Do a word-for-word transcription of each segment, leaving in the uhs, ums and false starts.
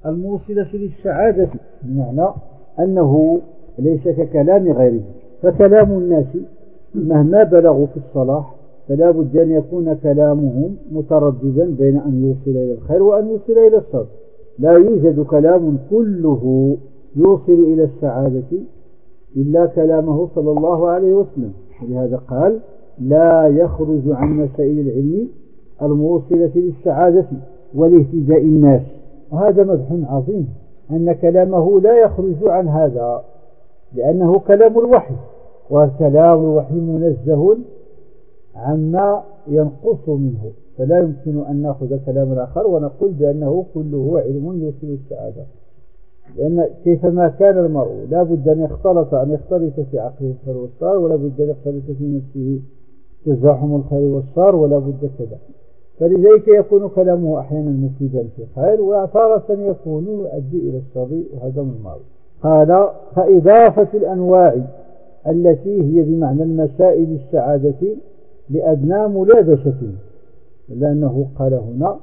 الموصلة للسعادة، بمعنى أنه ليس ككلام غيره. فكلام الناس مهما بلغوا في الصلاح فلا بد أن يكون كلامهم مترددا بين أن يوصل إلى الخير وأن يوصل إلى الشر. لا يوجد كلام كله يوصل إلى السعادة إلا كلامه صلى الله عليه وسلم. ولهذا قال: لا يخرج عن مسائل العلم الموصلة للسعادة والاهتداء الناس. وهذا مدح عظيم أن كلامه لا يخرج عن هذا، لأنه كلام الوحي، وكلام الوحي منزه عما ينقص منه، فلا يمكن أن نأخذ كلام الآخر ونقول بأنه كله علم يوصل السعادة. لأن كيفما كان المرء لا بد أن يختلط أن يختلط في عقله الخير والشر، ولا بد أن يختلط في نفسه تزاحم الخير والشر، ولا بد كذا. فلذلك يكون كلامه أحيانا مفيدا في الخير، وتارة يكون يؤدي إلى الشر، وهذا من المرء. قال: فإضافة الأنواع التي هي بمعنى المسائل السعادة لأدنى ملابسة، لأنه قال هنا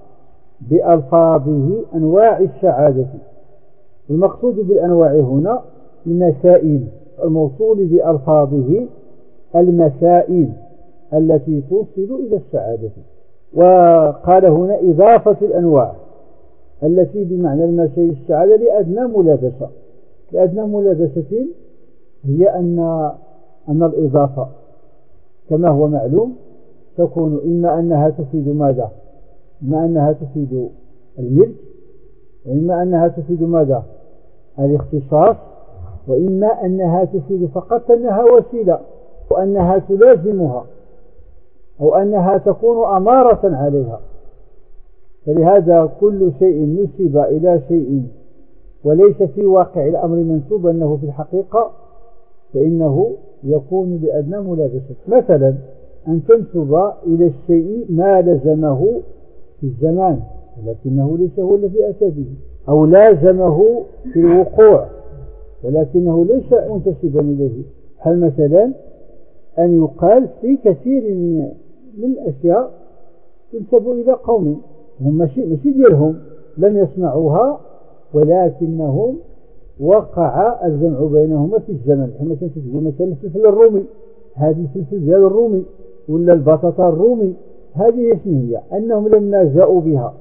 بألفاظه أنواع السعادة. المقصود بالأنواع هنا المسائل، الموصول بألفاظه المسائل التي توصل إلى السعادة. وقال هنا إضافة الأنواع التي بمعنى المسائل السعادة لأدنى ملابسة. لأدنى ملابسة هي أن أن الإضافة كما هو معلوم تكون إما أنها تفيد ماذا؟ إما أنها تفيد الملك، وإما أنها تفيد ماذا؟ الاختصاص، وإما أنها تفيد فقط أنها وسيلة، وأنها تلازمها، أو أنها تكون أمارة عليها. فلهذا كل شيء نسب إلى شيء وليس في واقع الأمر منسوب أنه في الحقيقة فإنه يكون بأدنى ملابسة. مثلا أن تنسب إلى الشيء ما لزمه في الزمان ولكنه ليس هو الذي أتى به، أو لازمه في الوقوع ولكنه ليس منتسبا إليه. هل مثلا أن يقال في كثير من الأشياء تنسب إلى قوم هم ماشي ماشي ديالهم، لم يصنعوها ولكنهم وقع الجمع بينهما في الزمن. كما تنسب مثلا الفلفل الرومي، هذه الفلفل ديال الرومي، ولا البطاطا الرومي، هذه شنو هي؟ أنهم لما جاءوا بها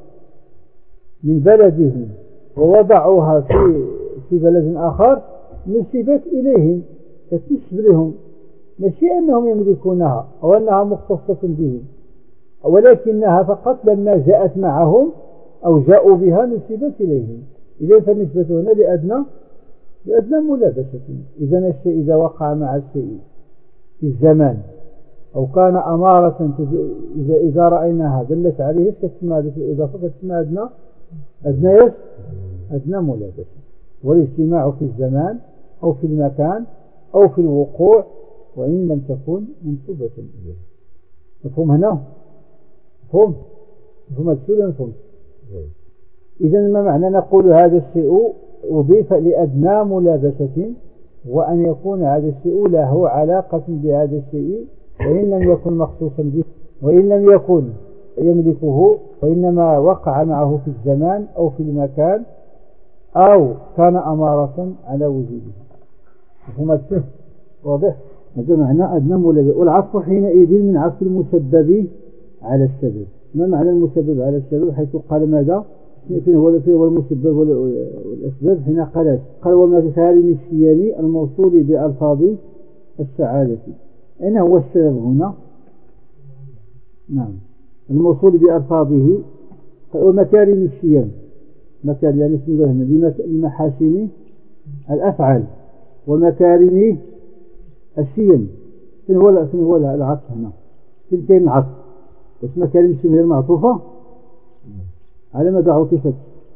من بلدهم ووضعوها في في بلد آخر نسبت إليهم، فتنسب لهم، ماشي أنهم يملكونها أو أنها مختصة بهم، ولكنها فقط لما جاءت معهم أو جاءوا بها نسبت إليهم. إذن فالنسبة هنا لأدنى لأدنى ملابسة. إذن الشيء إذا وقع مع الشيء في الزمان أو كان أمارة إذا إذا رأيناها دلت عليه كتسمى هذه الإضافة كتسمى أدنى أدنى أدنى ملابسة. والاجتماع في الزمان أو في المكان أو في الوقوع وإن لم تكن منسوبة إليه. مفهوم هنا؟ مفهوم؟ مفهوم السؤال مفهوم؟ إذن ما معنى نقول هذا الشيء أضيف لأدنى ملابسة، وأن يكون هذا الشيء له علاقة بهذا الشيء وإن لم يكن مخصوصا به، وإن لم يكن يملكه وإنما وقع معه في الزمان أو في المكان أو كان أمارة على وجوده. مفهوم السؤال؟ واضح؟ هذا معنى أدنى ملابسة. والعطف حينئذ من عطف المسبب على السبب. ما معنى المسبب على السبب؟ حيث قال ماذا؟ فين هو فين هو المسبب والأسباب؟ هنا قال قال ومكارم الشيم الموصول بألفاظ السعادة. أين هو السبب هنا؟ نعم، الموصول بألفاظه. ومكارم الشيم، مكارم يعني اسم ذهن لمحاسن الأفعال، ومكارم الشيم. فين هو فين هو العطف هنا؟ فين كاين العطف؟ بس مكارم الشيم هي المعطوفة على ماذا عطفت؟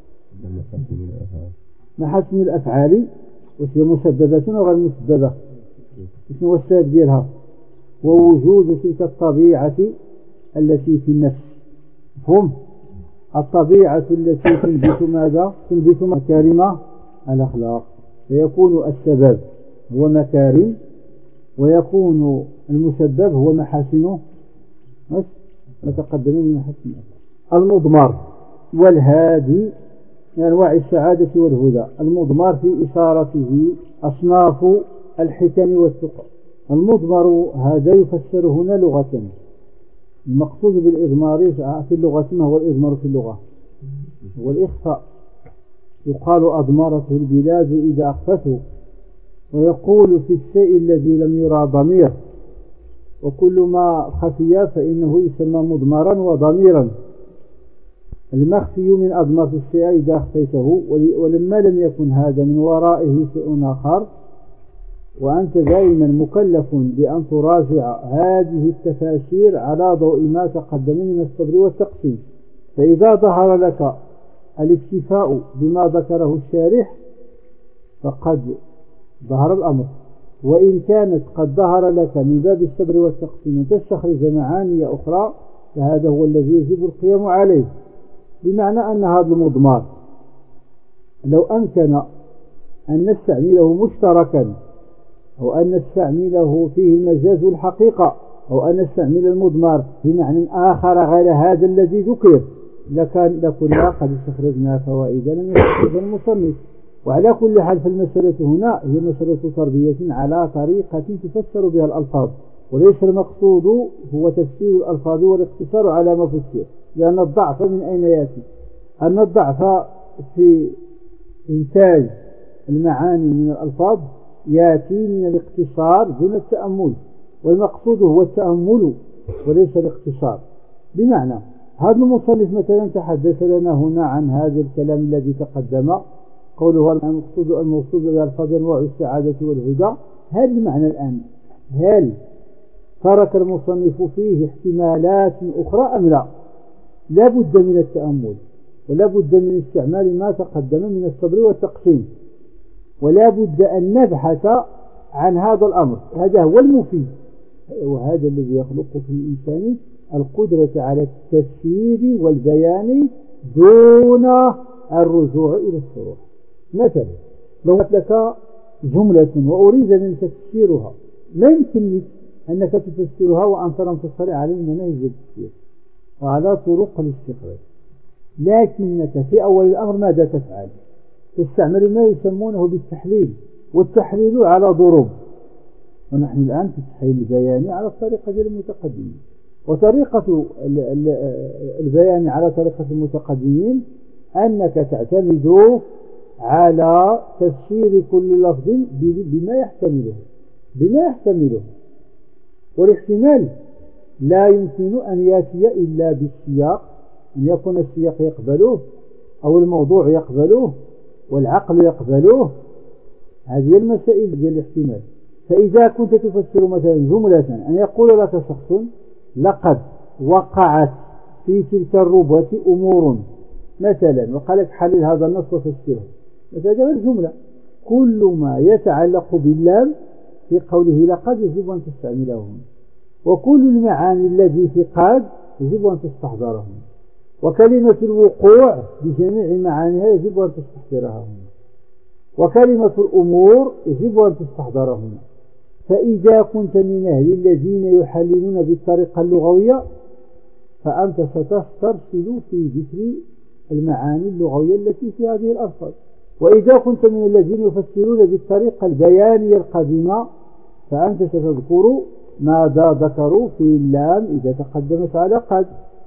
محاسن الأفعال، وهي مسببة وغير مسببة. شنو هو السبب ديالها؟ ووجود تلك الطبيعة التي في النفس. مفهوم؟ الطبيعة التي تنبت ماذا؟ تنبت مكارم الأخلاق. فيكون السبب هو مكارم، ويكون المسبب هو محاسن ما تقدم من محاسن الأخلاق. المضمر والهادي من أنواع السعادة والهدى. المضمر في إشارته أصناف الحكم والتقى. المضمر هذا يفسر هنا لغة. المقصود بالإضمار في اللغة ما هو الإضمار في اللغة؟ هو الإخفاء. يقال أضمرته البلاد إذا أخفته، ويقول في الشيء الذي لم يرى ضمير، وكل ما خفي فإنه يسمى مضمرا وضميرا. المخفي من أضمر في الشيء إذا أخفيته، ولما لم يكن هذا من ورائه شيء آخر، وأنت دائما مكلف بأن تراجع هذه التفاسير على ضوء ما تقدم من الصبر والتقسيم. فإذا ظهر لك الاكتفاء بما ذكره الشارح فقد ظهر الأمر، وإن كانت قد ظهر لك من باب الصبر والتقسيم تستخرج معاني أخرى فهذا هو الذي يجب القيام عليه. بمعنى أن هذا المضمار لو أمكن أن نستعمله مشتركا، أو أن نستعمله فيه المجاز والحقيقة، أو أن نستعمل المضمر بمعنى آخر غير هذا الذي ذكر، لكان لكنا قد استخرجنا فوائد لم يستخرجها المصنف. وعلى كل حال فالمسألة هنا هي مسألة تربية على طريقة تفسر بها الألفاظ، وليس المقصود هو تفسير الألفاظ والاقتصار على ما فسر، لأن الضعف من أين يأتي؟ أن الضعف في إنتاج المعاني من الألفاظ يأتي من الاقتصار دون التأمل، والمقصود هو التأمل وليس الاقتصار. بمعنى هذا المصنف مثلا تحدث لنا هنا عن هذا الكلام الذي تقدم، قوله المقصود المقصود بالألفاظ أنواع السعادة والهدى. هل المعنى الآن هل ترك المصنف فيه احتمالات أخرى أم لا؟ لا بد من التأمل، ولا بد من استعمال ما تقدم من الصبر والتقسيم، ولا بد أن نبحث عن هذا الأمر. هذا هو المفيد، وهذا الذي يخلق في الإنسان القدرة على التفسير والبيان دون الرجوع إلى الشروح. مثلا لو قلت لك جملة وأريد من تفسيرها، لا يمكن لك أنك تفسرها وأنت لم تطلع على مناهج التفسير وعلى طرق الاستخراج، لكنك في أول الأمر ماذا تفعل؟ تستعمل ما يسمونه بالتحليل، والتحليل على ضروب، ونحن الآن في التحليل البياني على الطريقة المتقدمين. وطريقة البيان على طريقة المتقدمين أنك تعتمد على تفسير كل لفظ بما يحتمله بما يحتمله والاحتمال لا يمكن أن يأتي إلا بالسياق، أن يكون السياق يقبله أو الموضوع يقبله والعقل يقبله. هذه المسائل ديال الاحتمال. فإذا كنت تفسر مثلا جملة أن يقول لك شخص لقد وقعت في تلك الربوة أمور مثلا، وقال لك حلل هذا النص وفسره، مثلا الجملة كل ما يتعلق باللام في قوله لقد يجب أن تستعمله هنا، وكل المعاني التي في قد يجب أن تستحضرها هنا، وكلمة الوقوع بجميع معانيها يجب أن تستحضرها هنا، وكلمة الأمور يجب أن تستحضرها هنا. فإذا كنت من أهل الذين يحللون بالطريقة اللغوية فأنت ستسترسل في ذكر المعاني اللغوية التي في هذه الألفاظ. وإذا كنت من الذين يفسرون بالطريقة البيانية القديمة فأنت ستذكر ماذا ذكروا في اللام إذا تقدمت على قد،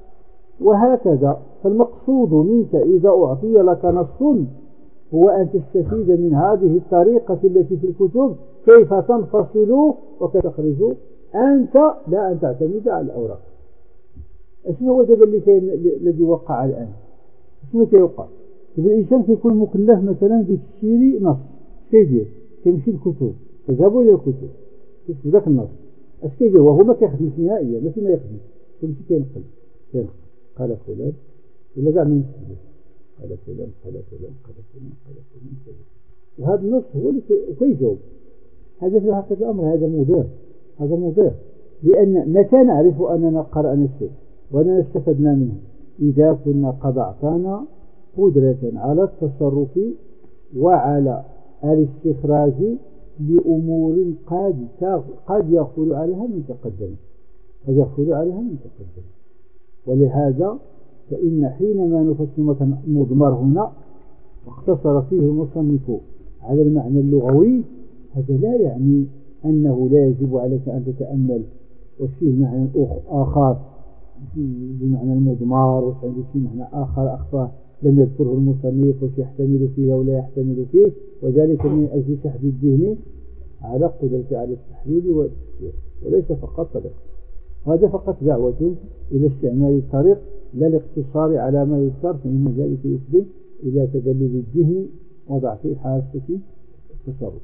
وهكذا. فالمقصود منك إذا أعطي لك نص هو أن تستفيد من هذه الطريقة التي في الكتب كيف تنفصل وتخرج أنت، لا أن تعتمد على الأوراق. شنو هو دابا الذي وقع الآن؟ شنو كيوقع؟ الإنسان كيكون مكلف مثلا بتفسير نص، كيدير كيمشي للكتب، تذهب إلى الكتب تشوف ذاك النص اش كيدير، وهو ما كيخدمش نهائيا، ماشي ما يخدمش، كيمشي كينقل كينقل قال فلان ولا كاع من قال فلان قال فلان قال فلان قال فلان قال. وهذا النص هو اللي كيجاوب. هذا في حقيقة الأمر هذا مضر، هذا مضر، لأن متى نعرف أننا قرأنا الشيء وأننا استفدنا منه؟ إذا كنا قد أعطانا قدرة على التصرف وعلى الاستخراج لأمور قد قد يغفل عليها من تقدم قد يغفل عليها من تقدم. ولهذا فإن حينما نفسر مثلا مضمر هنا واقتصر فيه المصنف على المعنى اللغوي، هذا لا يعني أنه لا يجب عليك أن تتأمل وش فيه معنى آخر بمعنى المضمار، وش عنده فيه معنى آخر أخفى لم يذكره المصنف، وش يحتمل فيه ولا يحتمل فيه، وذلك من أجل تحديد الذهن على قدرة على التحليل والتفسير، وليس فقط ذلك. هذا فقط دعوة إلى استعمال الطريق لا الاقتصار على ما يذكر، فإن ذلك يفضي إلى تبلد الذهن وضعف حاسة التصرف.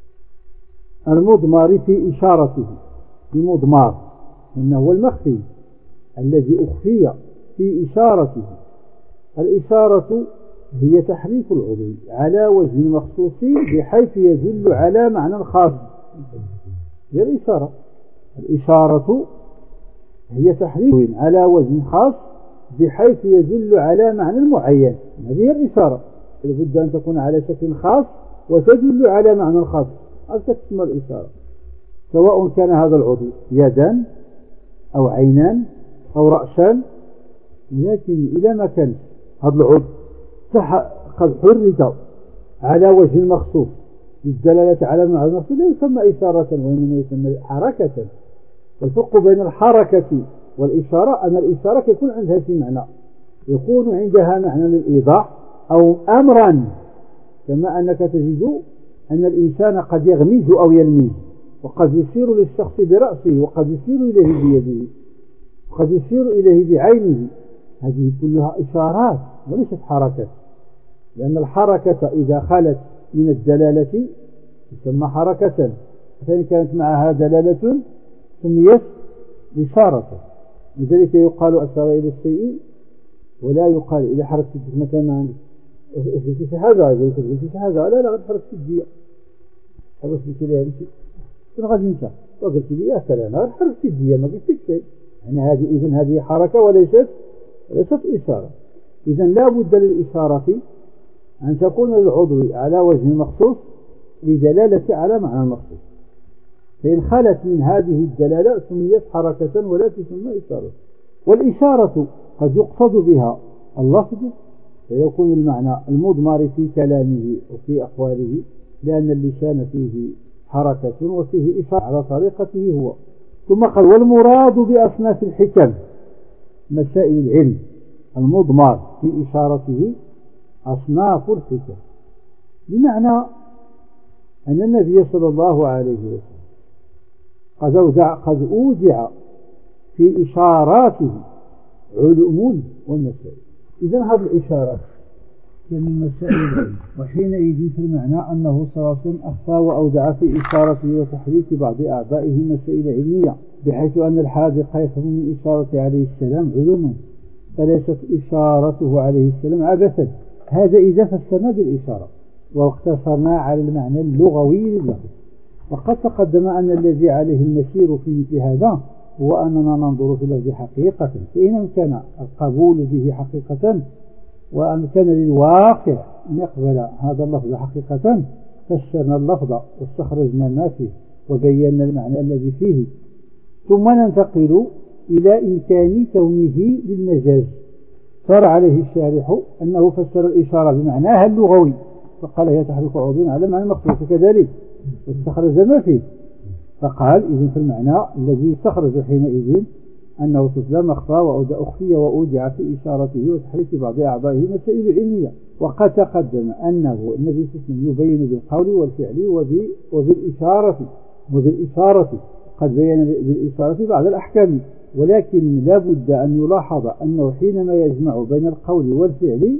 المضمار في إشارته، المضمار إنه هو المخفي الذي أخفي في إشارته. الإشارة هي تحريك العضو على وجه مخصوص بحيث يدل على معنى خاص. هي الإشارة، الإشارة هي تحريك على وجه خاص بحيث يدل على معنى معين. هذه هي الإشارة، لابد أن تكون على شكل خاص وتدل على معنى خاص، هذا تسمى الإشارة، سواء كان هذا العضو يدا أو عينان أو رأسان. لكن إذا ما كان هذا العضو قد حرك على وجه مخصوص للدلالة على معنى مخصوص لا يسمى إشارة، وإنما يسمى حركة. والفرق بين الحركة والإشارة أن الإشارة يكون عندها في معنى، يكون عندها معنى للإيضاح أو أمرا، كما أنك تجد أن الإنسان قد يغمز أو يلمز، وقد يشير للشخص برأسه، وقد يشير إليه بيده، وقد يشير إليه بعينه. هذه كلها إشارات وليست حركات، لأن الحركة إذا خلت من الدلالة تسمى حركة، فإن كانت معها دلالة سميت إشارة. لذلك يقال أشار إلى الشيء ولا يقال إلى حركة مثلا أثبت هذا إذا أثبت هذا لا لا غير حركة الدية حركة الدية هذه شنو غادي ننسى وقلت لي يا سلام غير حركة الدية ما قلت شيء. يعني هذه إذن هذه حركة وليست وليست إشارة. إذن لا بد للإشارة أن تكون العضو على وجه مخصوص لدلالة على معنى مخصوص، فإن خلت من هذه الدلالة سميت حركة ولا تسمى إشارة. والإشارة قد يقصد بها اللفظ فيكون المعنى المضمر في كلامه وفي أقواله، لأن اللسان فيه حركة وفيه إشارة على طريقته هو. ثم قال والمراد بأصناف الحكم مسائل العلم المضمر في إشارته أصناف الحكم، بمعنى أن النبي صلى الله عليه وسلم قد أودع, قد أودع في إشاراته علوم ومسائل. إذن هذه الإشارات من مسائل العلم، وحينئذ في المعنى أنه صلى الله عليه وسلم أخفى وأودع في إشارته وتحريك بعض أعضائه مسائل علمية، بحيث أن الحاذق يفهم من إشارة عليه السلام علوما، فليست إشارته عليه السلام عبثا. هذا إذا فسرنا بالإشارة واقتصرنا على المعنى اللغوي لللفظ. وقد تقدم أن الذي عليه المسير في مثل هذا هو أننا ننظر في اللفظ حقيقة، فإن كان القبول به حقيقة وأن كان للواقع أن يقبل هذا اللفظ حقيقة فسرنا اللفظ واستخرجنا ما فيه وبينا المعنى الذي فيه. ثم ننتقل إلى إمكان كونه للمجاز. صار عليه الشارح أنه فسر الإشارة بمعناها اللغوي فقال هي تحرك عضو على معنى مخصوص كذلك، واستخرج ما فيه فقال إذن في المعنى الذي استخرج حينئذ أنه تسلم أخفى وأخفي وأودع في إشارته وتحريك بعض أعضائه مسائل علمية. وقد تقدم أنه النبي صلى الله عليه وسلم يبين بالقول والفعل وبالإشارة وبالإشارة قد بين بالإشارة بعض الأحكام، ولكن لا بد أن يلاحظ أنه حينما يجمع بين القول والفعل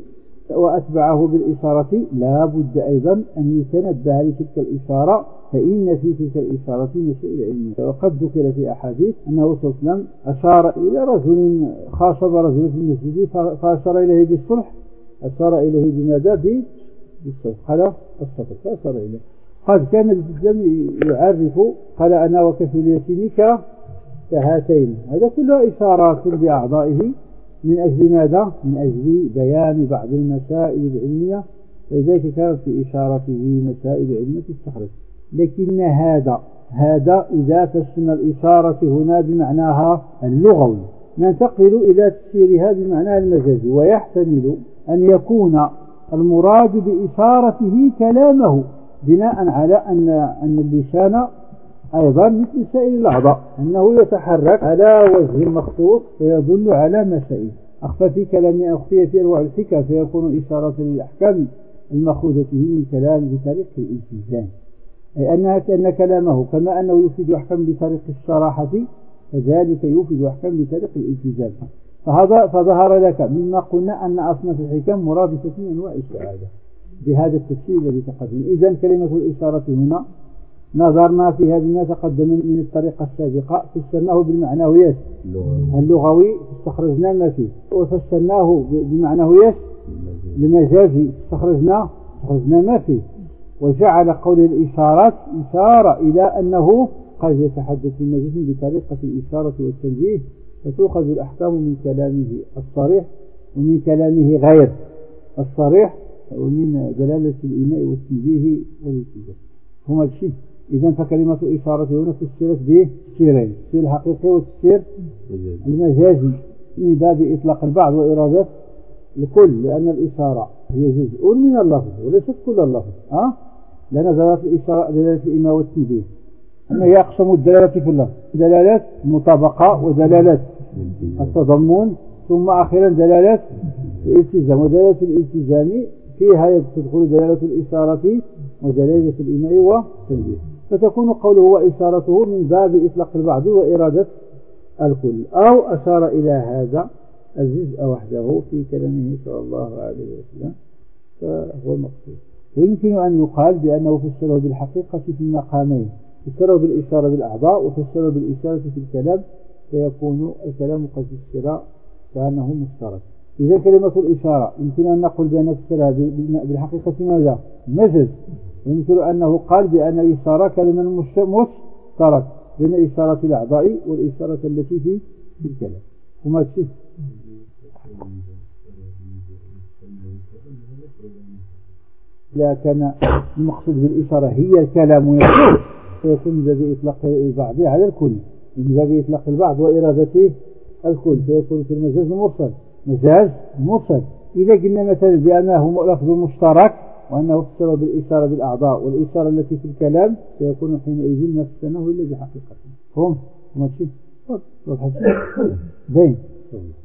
وأتبعه بالإشارة لا بد أيضا أن يتنبه لتلك الإشارة، فإن في تلك الإشارة مسائل علمية. وقد ذكر في أحاديث أنه صلى الله عليه وسلم أشار إلى رجل خاصب رجل في المسجد فأشار إليه بالصلح، أشار إليه بماذا؟ بالصلح، قال الصلح فأشار إليه. قد كان الإسلام يعرف قال أنا وكفل يتيمك كهاتين، هذا كله إشارات بأعضائه من أجل ماذا؟ من أجل بيان بعض المسائل العلمية، فلذلك كانت في إشارته مسائل علمية تستخرج. لكن هذا هذا إذا فسرنا الإشارة هنا بمعناها اللغوي، ننتقل إلى تفسيرها بمعناها المجازي. ويحتمل أن يكون المراد بإشارته كلامه، بناء على أن أن اللسان أيضا مثل سائر الأعضاء أنه يتحرك على وجه مخصوص فيدل على مسائل. أخفى في كلام أخفي في أنواع الحكم فيكون إشارة للأحكام المأخوذة من كلام بطريق الالتزام، أي أنها كأن كلامه كما أنه يفيد أحكام بطريق الصراحة كذلك يفيد أحكام بطريق الالتزام. فهذا فظهر لك مما قلنا أن أصناف الحكم مرادفة من أنواع الشهادة بهذا التفسير الذي تقدم. إذن كلمة الإشارة هنا نظرنا في هذا ما تقدم من الطريقة السابقة فسرناه بالمعنويات اللغوي استخرجنا ما فيه، وفسرناه بمعنويات المجازي استخرجنا استخرجنا ما فيه، وجعل قول الإشارات إشارة إلى أنه قد يتحدث المجاز بطريقة الإشارة والتنبيه، فتؤخذ الأحكام من كلامه الصريح ومن كلامه غير الصريح ومن دلالة الإيماء والتنبيه والالتزام. هما الشيء. إذن فكلمة إشارة هنا فسرت به تفسيرين، التفسير الحقيقي والتفسير المجازي من باب إطلاق البعض وإرادة الكل، لأن الإشارة هي جزء من اللفظ وليست كل اللفظ. أه؟ لأن دلالة الإشارة دلالة الإيماء والتنبيه أنه يقسم الدلالة في اللفظ دلالات المطابقة ودلالات التضمن ثم أخيرا دلالات الالتزام، ودلالة الالتزام فيها تدخل دلالة الإشارة ودلالة الإيماء والتنبيه، فتكون قوله وإشارته من باب إطلاق البعض وإرادة الكل، أو أشار إلى هذا الجزء وحده في كلامه صلى الله عليه وسلم فهو المقصود. ويمكن أن يقال بأنه فسره بالحقيقة في المقامين، فسره بالإشارة بالأعضاء وفسره بالإشارة في الكلام، فيكون الكلام قد فسر كأنه مشترك. إذا كلمة الإشارة يمكن أن نقول بأن فسرها بالحقيقة ماذا؟ مجاز. يمكن أنه قال بأن الإشارة كلمة مشترك بين إشارة الأعضاء والإشارة التي في الكلام. وما تشيء لا كان المقصود بالإشارة هي الكلام يقول فيكون من باب إطلاق البعض على الكل، من باب إطلاق البعض وإرادته الكل فيكون في المجاز المرسل مجاز مرسل. إذا قلنا مثلا بأنه لفظ مشترك وأنه فسر بالإشارة بالأعضاء والإشارة التي في الكلام فيكون حينئذ ما فسرناه إلا بحقيقته. هم ماشي بين